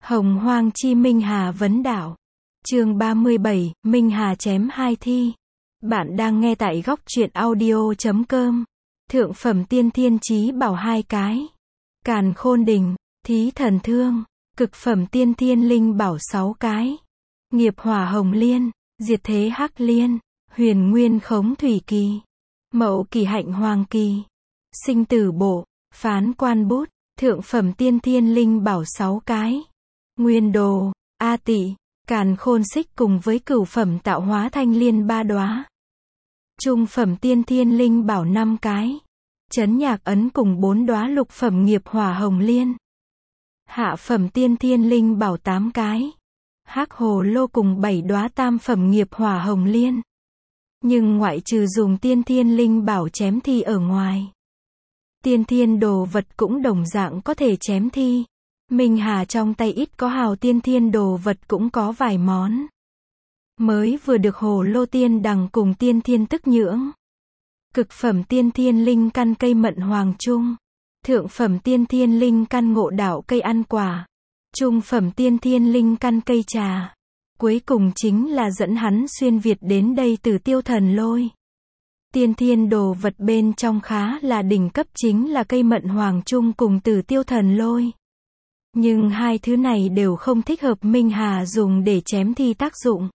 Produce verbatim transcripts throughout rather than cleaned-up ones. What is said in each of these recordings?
Hồng Hoang chi Minh Hà vấn đạo. Chương ba mươi bảy, Minh Hà chém hai thi. Bạn đang nghe tại góc truyện audio chấm com. Thượng phẩm tiên thiên chí bảo hai cái. Càn Khôn Đỉnh, Thí Thần Thương. Cực phẩm tiên thiên linh bảo sáu cái. Nghiệp Hỏa Hồng Liên, Diệt Thế Hắc Liên, Huyền Nguyên Khống Thủy Kỳ, Mậu Kỳ Hạnh Hoàng Kỳ, Sinh Tử Bộ, Phán Quan Bút. Thượng phẩm tiên thiên linh bảo sáu cái. Nguyên Đồ, A Tị, Càn Khôn Xích cùng với cửu phẩm tạo hóa thanh liên ba đóa. Trung phẩm tiên thiên linh bảo năm cái. Chấn Nhạc Ấn cùng bốn đóa lục phẩm nghiệp hỏa hồng liên. Hạ phẩm tiên thiên linh bảo tám cái. Hắc Hồ Lô cùng bảy đóa tam phẩm nghiệp hỏa hồng liên. Nhưng ngoại trừ dùng tiên thiên linh bảo chém thi ở ngoài, tiên thiên đồ vật cũng đồng dạng có thể chém thi. Minh Hà trong tay ít có hào tiên thiên đồ vật cũng có vài món. Mới vừa được Hồ Lô Tiên Đằng cùng tiên thiên tức nhưỡng. Cực phẩm tiên thiên linh căn cây mận hoàng trung. Thượng phẩm tiên thiên linh căn ngộ đạo cây ăn quả. Trung phẩm tiên thiên linh căn cây trà. Cuối cùng chính là dẫn hắn xuyên Việt đến đây từ Tiêu Thần Lôi. Tiên thiên đồ vật bên trong khá là đỉnh cấp chính là cây mận hoàng trung cùng từ Tiêu Thần Lôi. Nhưng hai thứ này đều không thích hợp Minh Hà dùng để chém thi tác dụng.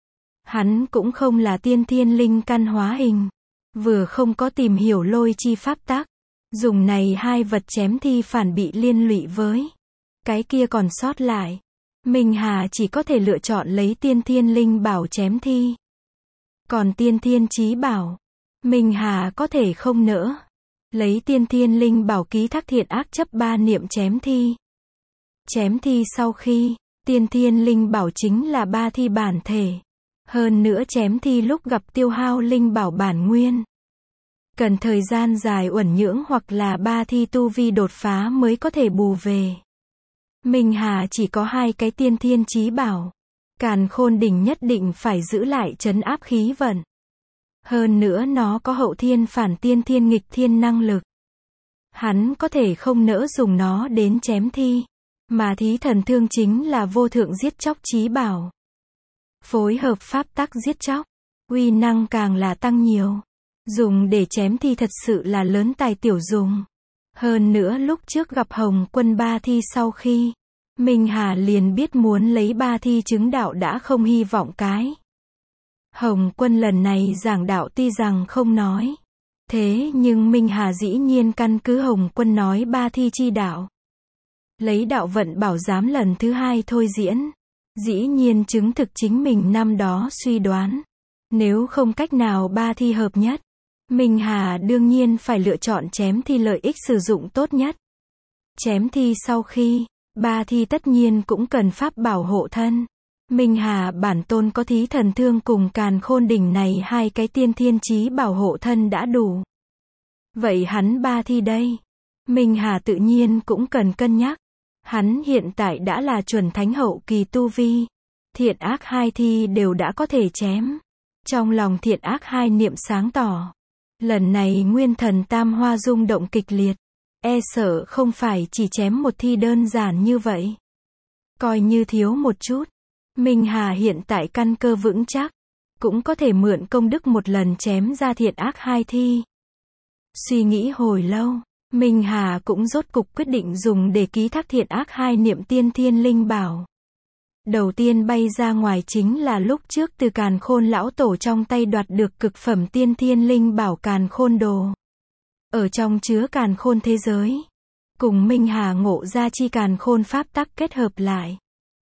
Hắn cũng không là tiên thiên linh căn hóa hình. Vừa không có tìm hiểu lôi chi pháp tắc. Dùng này hai vật chém thi phản bị liên lụy với cái kia còn sót lại. Minh Hà chỉ có thể lựa chọn lấy tiên thiên linh bảo chém thi. Còn tiên thiên chí bảo, Minh Hà có thể không nỡ. Lấy tiên thiên linh bảo ký thác thiện ác chấp ba niệm chém thi. Chém thi sau khi, tiên thiên linh bảo chính là ba thi bản thể. Hơn nữa chém thi lúc gặp tiêu hao linh bảo bản nguyên. Cần thời gian dài uẩn nhưỡng hoặc là ba thi tu vi đột phá mới có thể bù về. Minh Hà chỉ có hai cái tiên thiên chí bảo. Càn Khôn Đỉnh nhất định phải giữ lại trấn áp khí vận. Hơn nữa nó có hậu thiên phản tiên thiên nghịch thiên năng lực. Hắn có thể không nỡ dùng nó đến chém thi. Mà Thí Thần Thương chính là vô thượng giết chóc chí bảo. Phối hợp pháp tắc giết chóc, uy năng càng là tăng nhiều. Dùng để chém thi thật sự là lớn tài tiểu dùng. Hơn nữa lúc trước gặp Hồng Quân ba thi sau khi, Minh Hà liền biết muốn lấy ba thi chứng đạo đã không hy vọng cái. Hồng Quân lần này giảng đạo tuy rằng không nói. Thế nhưng Minh Hà dĩ nhiên căn cứ Hồng Quân nói ba thi chi đạo. Lấy đạo vận bảo giám lần thứ hai thôi diễn. Dĩ nhiên chứng thực chính mình năm đó suy đoán. Nếu không cách nào ba thi hợp nhất, Minh Hà đương nhiên phải lựa chọn chém thi lợi ích sử dụng tốt nhất. Chém thi sau khi, ba thi tất nhiên cũng cần pháp bảo hộ thân. Minh Hà bản tôn có Thí Thần Thương cùng Càn Khôn Đỉnh này hai cái tiên thiên chí bảo hộ thân đã đủ. Vậy hắn ba thi đây? Minh Hà tự nhiên cũng cần cân nhắc. Hắn hiện tại đã là chuẩn thánh hậu kỳ tu vi. Thiện ác hai thi đều đã có thể chém. Trong lòng thiện ác hai niệm sáng tỏ. Lần này nguyên thần tam hoa rung động kịch liệt. E sợ không phải chỉ chém một thi đơn giản như vậy. Coi như thiếu một chút. Minh Hà hiện tại căn cơ vững chắc. Cũng có thể mượn công đức một lần chém ra thiện ác hai thi. Suy nghĩ hồi lâu. Minh Hà cũng rốt cục quyết định dùng để ký thác thiện ác hai niệm tiên thiên linh bảo. Đầu tiên bay ra ngoài chính là lúc trước từ Càn Khôn lão tổ trong tay đoạt được cực phẩm tiên thiên linh bảo Càn Khôn Đồ. Ở trong chứa Càn Khôn thế giới. Cùng Minh Hà ngộ ra chi Càn Khôn pháp tắc kết hợp lại.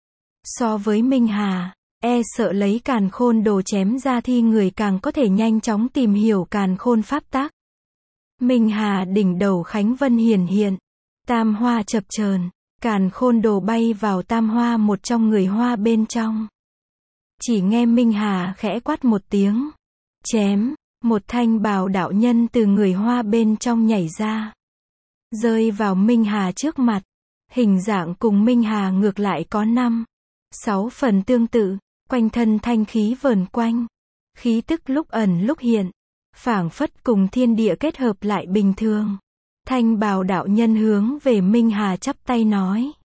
So với Minh Hà, e sợ lấy Càn Khôn Đồ chém ra thi người càng có thể nhanh chóng tìm hiểu Càn Khôn pháp tắc. Minh Hà đỉnh đầu Khánh Vân hiển hiện. Tam hoa chập chờn. Càn Khôn Đồ bay vào tam hoa một trong người hoa bên trong. Chỉ nghe Minh Hà khẽ quát một tiếng. Chém. Một thanh bào đạo nhân từ người hoa bên trong nhảy ra. Rơi vào Minh Hà trước mặt. Hình dạng cùng Minh Hà ngược lại có năm, sáu phần tương tự. Quanh thân thanh khí vờn quanh. Khí tức lúc ẩn lúc hiện. Phảng phất cùng thiên địa kết hợp lại bình thường. Thanh bào đạo nhân hướng về Minh Hà chắp tay nói.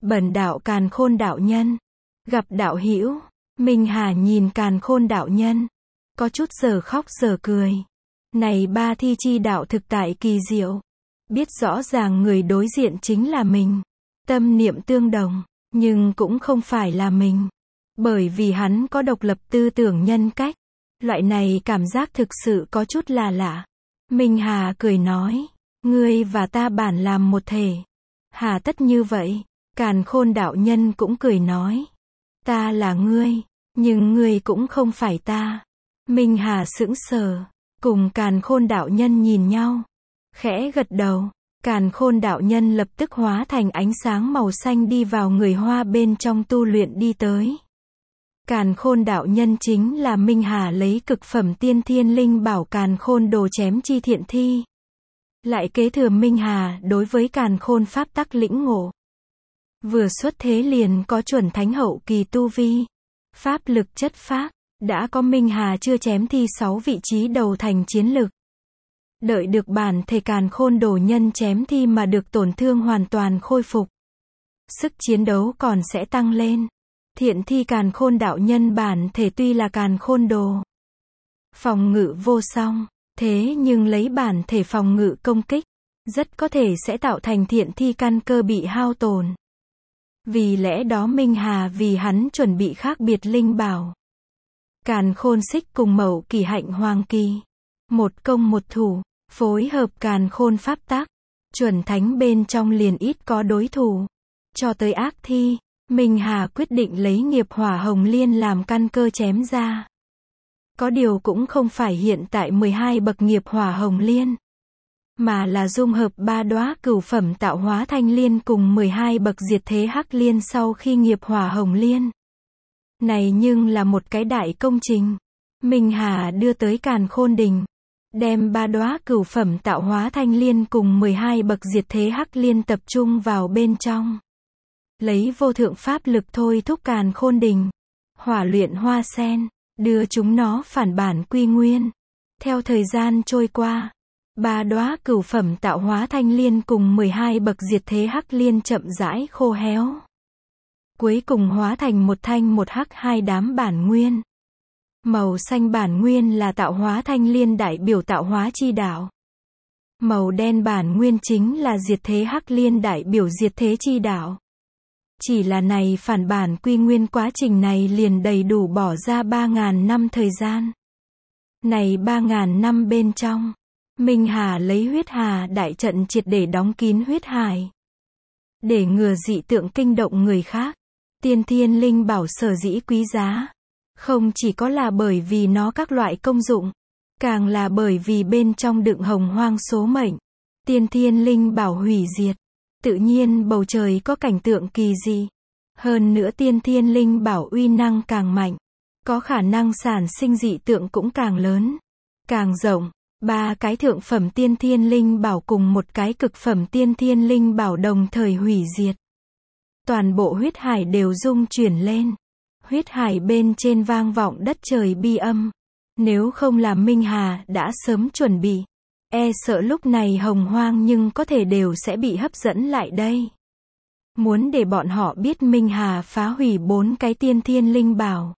Bần đạo Càn Khôn đạo nhân. Gặp đạo hữu. Minh Hà nhìn Càn Khôn đạo nhân. Có chút giờ khóc giờ cười. Này ba thi chi đạo thực tại kỳ diệu. Biết rõ ràng người đối diện chính là mình. Tâm niệm tương đồng. Nhưng cũng không phải là mình. Bởi vì hắn có độc lập tư tưởng nhân cách. Loại này cảm giác thực sự có chút là lạ. Minh Hà cười nói. Ngươi và ta bản làm một thể. Hà tất như vậy. Càn Khôn đạo nhân cũng cười nói. Ta là ngươi. Nhưng ngươi cũng không phải ta. Minh Hà sững sờ. Cùng Càn Khôn đạo nhân nhìn nhau. Khẽ gật đầu. Càn Khôn đạo nhân lập tức hóa thành ánh sáng màu xanh đi vào người Hoa bên trong tu luyện đi tới. Càn Khôn đạo nhân chính là Minh Hà lấy cực phẩm tiên thiên linh bảo Càn Khôn đồ chém chi thiện thi. Lại kế thừa Minh Hà đối với Càn Khôn pháp tắc lĩnh ngộ. Vừa xuất thế liền có chuẩn thánh hậu kỳ tu vi. Pháp lực chất phác, đã có Minh Hà chưa chém thi sáu vị trí đầu thành chiến lực. Đợi được bản thể Càn Khôn đồ nhân chém thi mà được tổn thương hoàn toàn khôi phục. Sức chiến đấu còn sẽ tăng lên. Thiện thi Càn Khôn đạo nhân bản thể tuy là Càn Khôn đồ. Phòng ngự vô song, thế nhưng lấy bản thể phòng ngự công kích, rất có thể sẽ tạo thành thiện thi căn cơ bị hao tổn. Vì lẽ đó Minh Hà vì hắn chuẩn bị khác biệt linh bảo. Càn Khôn xích cùng Mậu Kỳ Hạnh Hoàng Kỳ. Một công một thủ, phối hợp Càn Khôn pháp tắc. Chuẩn thánh bên trong liền ít có đối thủ. Cho tới ác thi, Minh Hà quyết định lấy nghiệp hỏa hồng liên làm căn cơ chém ra. Có điều cũng không phải hiện tại mười hai bậc nghiệp hỏa hồng liên. Mà là dung hợp ba đóa cửu phẩm tạo hóa thanh liên cùng mười hai bậc diệt thế hắc liên sau khi nghiệp hỏa hồng liên. Này nhưng là một cái đại công trình. Minh Hà đưa tới Càn Khôn Đình. Đem ba đóa cửu phẩm tạo hóa thanh liên cùng mười hai bậc diệt thế hắc liên tập trung vào bên trong. Lấy vô thượng pháp lực thôi thúc Càn Khôn Đình. Hỏa luyện hoa sen. Đưa chúng nó phản bản quy nguyên. Theo thời gian trôi qua. Ba đóa cửu phẩm tạo hóa thanh liên cùng mười hai bậc diệt thế hắc liên chậm rãi khô héo. Cuối cùng hóa thành một thanh một hắc hai đám bản nguyên. Màu xanh bản nguyên là tạo hóa thanh liên đại biểu tạo hóa chi đạo. Màu đen bản nguyên chính là diệt thế hắc liên đại biểu diệt thế chi đạo. Chỉ là này phản bản quy nguyên quá trình này liền đầy đủ bỏ ra ba ngàn năm thời gian. Này ba ngàn năm bên trong, Minh Hà lấy huyết hà đại trận triệt để đóng kín huyết hải. Để ngừa dị tượng kinh động người khác. Tiên thiên linh bảo sở dĩ quý giá. Không chỉ có là bởi vì nó các loại công dụng. Càng là bởi vì bên trong đựng hồng hoang số mệnh. Tiên thiên linh bảo hủy diệt. Tự nhiên bầu trời có cảnh tượng kỳ dị. Hơn nữa tiên thiên linh bảo uy năng càng mạnh. Có khả năng sản sinh dị tượng cũng càng lớn. Càng rộng. Ba cái thượng phẩm tiên thiên linh bảo cùng một cái cực phẩm tiên thiên linh bảo đồng thời hủy diệt. Toàn bộ huyết hải đều rung chuyển lên. Huyết hải bên trên vang vọng đất trời bi âm. Nếu không là Minh Hà đã sớm chuẩn bị. E sợ lúc này hồng hoang nhưng có thể đều sẽ bị hấp dẫn lại đây. Muốn để bọn họ biết Minh Hà phá hủy bốn cái tiên thiên linh bảo.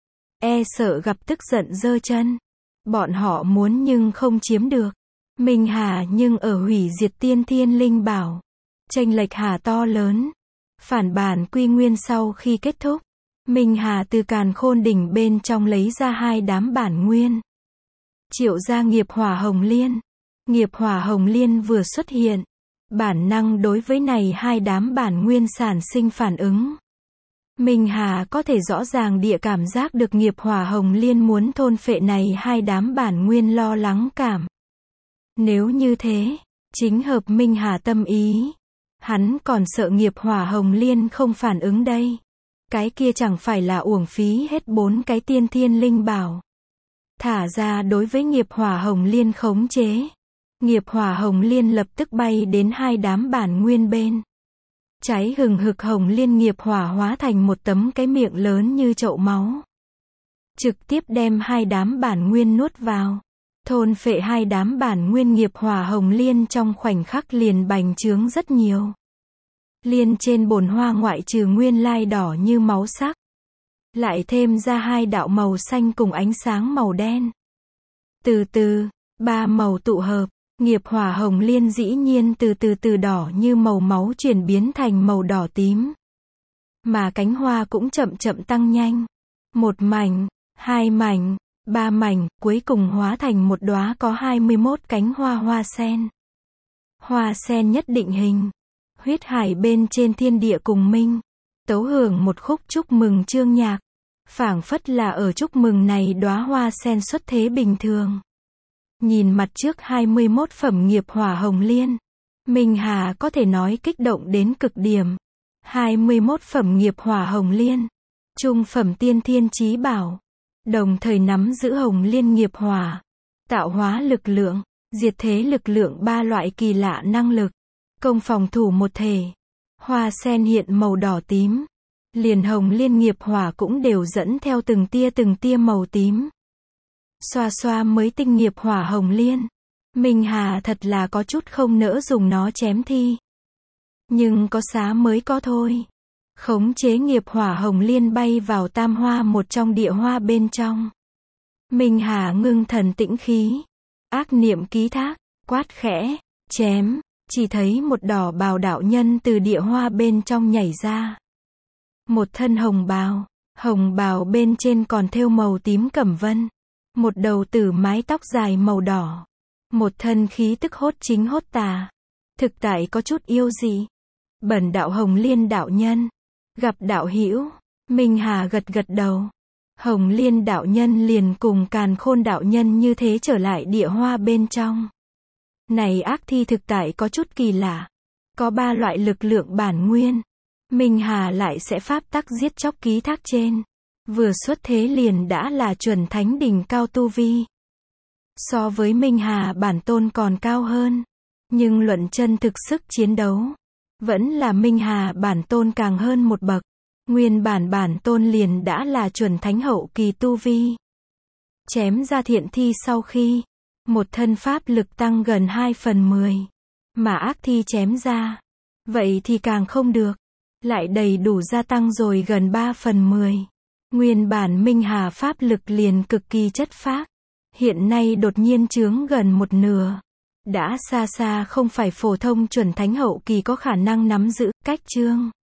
E sợ gặp tức giận giơ chân. Bọn họ muốn nhưng không chiếm được. Minh Hà nhưng ở hủy diệt tiên thiên linh bảo. Chênh lệch hà to lớn. Phản bản quy nguyên sau khi kết thúc. Minh Hà từ Càn Khôn đỉnh bên trong lấy ra hai đám bản nguyên. Triệu ra nghiệp hỏa hồng liên. Nghiệp hỏa hồng liên vừa xuất hiện. Bản năng đối với này hai đám bản nguyên sản sinh phản ứng. Minh Hà có thể rõ ràng địa cảm giác được nghiệp hỏa hồng liên muốn thôn phệ này hai đám bản nguyên lo lắng cảm. Nếu như thế, chính hợp Minh Hà tâm ý. Hắn còn sợ nghiệp hỏa hồng liên không phản ứng đây. Cái kia chẳng phải là uổng phí hết bốn cái tiên thiên linh bảo. Thả ra đối với nghiệp hỏa hồng liên khống chế. Nghiệp hỏa hồng liên lập tức bay đến hai đám bản nguyên bên. Cháy hừng hực hồng liên nghiệp hỏa hóa thành một tấm cái miệng lớn như chậu máu. Trực tiếp đem hai đám bản nguyên nuốt vào. Thôn phệ hai đám bản nguyên nghiệp hỏa hồng liên trong khoảnh khắc liền bành trướng rất nhiều. Liên trên bồn hoa ngoại trừ nguyên lai đỏ như máu sắc, lại thêm ra hai đạo màu xanh cùng ánh sáng màu đen. Từ từ, ba màu tụ hợp, nghiệp hỏa hồng liên dĩ nhiên từ từ từ đỏ như màu máu chuyển biến thành màu đỏ tím. Mà cánh hoa cũng chậm chậm tăng nhanh. Một mảnh, hai mảnh, ba mảnh, cuối cùng hóa thành một đóa có hai mươi mốt cánh hoa hoa sen. Hoa sen nhất định hình. Huyết hải bên trên thiên địa cùng minh. Tấu hưởng một khúc chúc mừng chương nhạc. Phảng phất là ở chúc mừng này đóa hoa sen xuất thế bình thường. Nhìn mặt trước hai mươi mốt phẩm nghiệp hỏa hồng liên, Minh Hà có thể nói kích động đến cực điểm. hai mươi mốt phẩm nghiệp hỏa hồng liên, trung phẩm tiên thiên chí bảo, đồng thời nắm giữ hồng liên nghiệp hỏa, tạo hóa lực lượng, diệt thế lực lượng ba loại kỳ lạ năng lực, công phòng thủ một thể. Hoa sen hiện màu đỏ tím, liền hồng liên nghiệp hỏa cũng đều dẫn theo từng tia từng tia màu tím. Xoa xoa mới tinh nghiệp hỏa hồng liên, Minh Hà thật là có chút không nỡ dùng nó chém thi. Nhưng có xá mới có thôi. Khống chế nghiệp hỏa hồng liên bay vào tam hoa một trong địa hoa bên trong. Minh Hà ngưng thần tĩnh khí, ác niệm ký thác, quát khẽ, chém, chỉ thấy một đỏ bào đạo nhân từ địa hoa bên trong nhảy ra. Một thân hồng bào, hồng bào bên trên còn thêu màu tím cẩm vân. Một đầu tử mái tóc dài màu đỏ. Một thân khí tức hốt chính hốt tà. Thực tại có chút yêu dị. Bẩn đạo hồng liên đạo nhân. Gặp đạo hữu, Minh Hà gật gật đầu. Hồng liên đạo nhân liền cùng càn khôn đạo nhân như thế trở lại địa hoa bên trong. Này ác thi thực tại có chút kỳ lạ. Có ba loại lực lượng bản nguyên. Minh Hà lại sẽ pháp tắc giết chóc ký thác trên. Vừa xuất thế liền đã là chuẩn thánh đỉnh cao tu vi. So với Minh Hà bản tôn còn cao hơn. Nhưng luận chân thực sức chiến đấu, vẫn là Minh Hà bản tôn càng hơn một bậc. Nguyên bản bản tôn liền đã là chuẩn thánh hậu kỳ tu vi. Chém ra thiện thi sau khi, một thân pháp lực tăng gần hai phần mười. Mà ác thi chém ra, vậy thì càng không được. Lại đầy đủ gia tăng rồi gần ba phần mười. Nguyên bản Minh Hà pháp lực liền cực kỳ chất phác. Hiện nay đột nhiên chướng gần một nửa. Đã xa xa không phải phổ thông chuẩn thánh hậu kỳ có khả năng nắm giữ. Cách chương